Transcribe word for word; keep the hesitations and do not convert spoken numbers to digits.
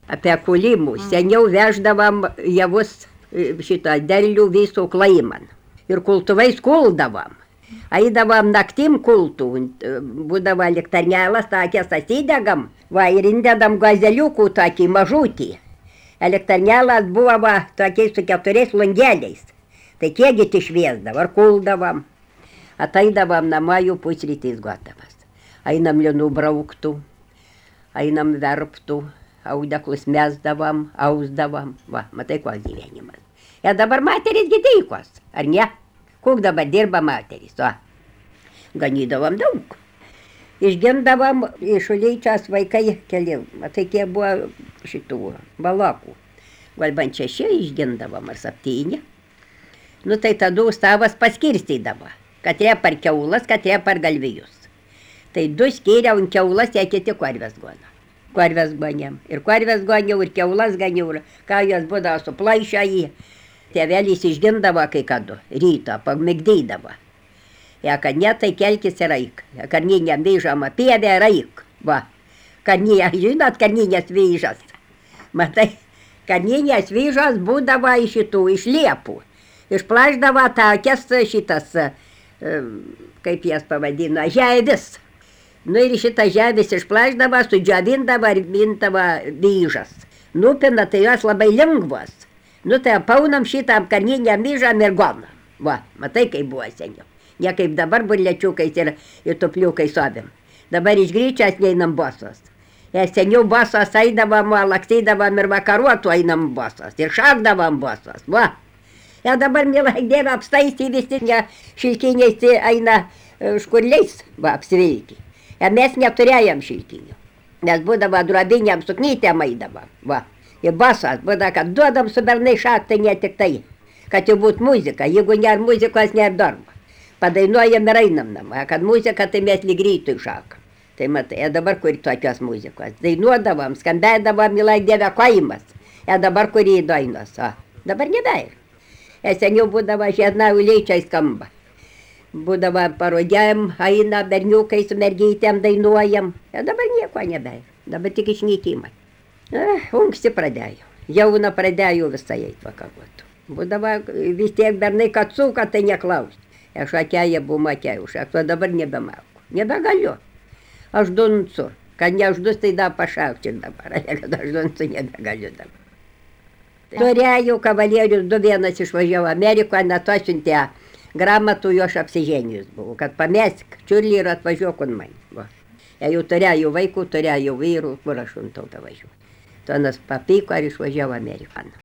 apie kulimus. Seniau veždavam javus šitą derlių viso klaiman. Ir kultuvais kuldavam. Eidavam naktim kultų. Būdavo elektarnelas, takės atsidegam. Va, ir indedam gazeliukų tokį mažutį. Elektarnelas buvo va, tokiais su keturiais langeliais. Tai kiekgi išviesdav, ar kuldavam. Ateidavam namą, jų pusrytis gotavas. Einam linų brauktų, einam verptų, audeklus mesdavam, ausdavam. Va, matai, koks gyvenimas. Ir dabar materis giteikos, ar ne? Kuk dabar dirba materis, o? Ganydavam daug. Išgindavam iš Uleičios vaikai keli, matai, kiek buvo šitų balakų. Galbant šeši išgindavam, ar septyni. Nu tai tada stavas paskirstydavo. Katrie par kiaulas, katrie par galvijus. Tai du skyriau ant kiaulas, jie kiti korves gona. Korves gonėm. Ir korves ganiau, ir kiaulas ganiau. Ką jos būdavo suplaišę jį. Tėvelis išgindavo kai kada, ryto, pamigdydavo. Ja, kad ne, tai kelkis ir raik. Ja, karninėm vyžama pievė raik. Va. Karninė, žinot, karninės vyžas. Matai, karninės vyžas būdavo iš šitų, iš liepų. Išplaždavo tokias šitas, kaip jas pavadino, ževis. Nu ir šitą ževis išplaždavo, sudžiovindavo ir mintavo vyžas. Nupina, tai jos labai lengvos. Nu tai paunam šitą karninę vyžam ir gonam. Va, matai, kaip buvo seniau. Ne kaip dabar burlečiukais ir, ir tupliukais sobim. Dabar iš gryčias neinam bosos. Ja, seniau bosos eidavom, lakstydavom ir vakaruotų einam bosos. Ir šakdavom bosos, va. Ja dabar, mielai Dieve, apstaisti visi ne šilkiniais eina škurliais, va, apsivilki. Ja mes neturėjom šilkinių, nes būdavo drobinėm suknytėm eidavom, va. Ir basas, būdavo, kad duodam su bernai šakt, tai ne tik tai, kad jau būt muzika, jeigu nėra muzikos, nėra darbo. Padainuojam ir einam namą, kad muzika, tai mes lyg rytui šakam. Tai matai, ja dabar kur tokios muzikos. Dainuodavom, skambėdavom, mielai Dieve, kaimas. Ja dabar kur į dainos, o dabar nebeir. Seniau būdavo žiedna Uleičiai skamba. Būdavo parodėm, eina berniukai su mergytėm dainuojam. Ir dabar nieko nebeir. Dabar tik išnykimai. Unksti pradėjau. Jauna pradėjau visai eit vakaruotų. Būdavo vis tiek bernai, kad suka, tai neklaust. Aš atėję buvo atėjau, aš dabar nebemauku. Nebegaliu. Aš duncu. Kad ne aš dus, tai da pašaukčiau dabar. Kad aš duncu nebegaliu dabar. Turėjau kavalierius, du vienas išvažiavo Amerikoje, net atsiuntė gramatų, jo aš apsiženijus buvau, kad pamesk čiurlį ir atvažiuok on mane. Ja jau turėjau vaikų, turėjau vyrų, kur aš untau važiuoti. Tuonas papyko ir išvažiavo Amerikaną.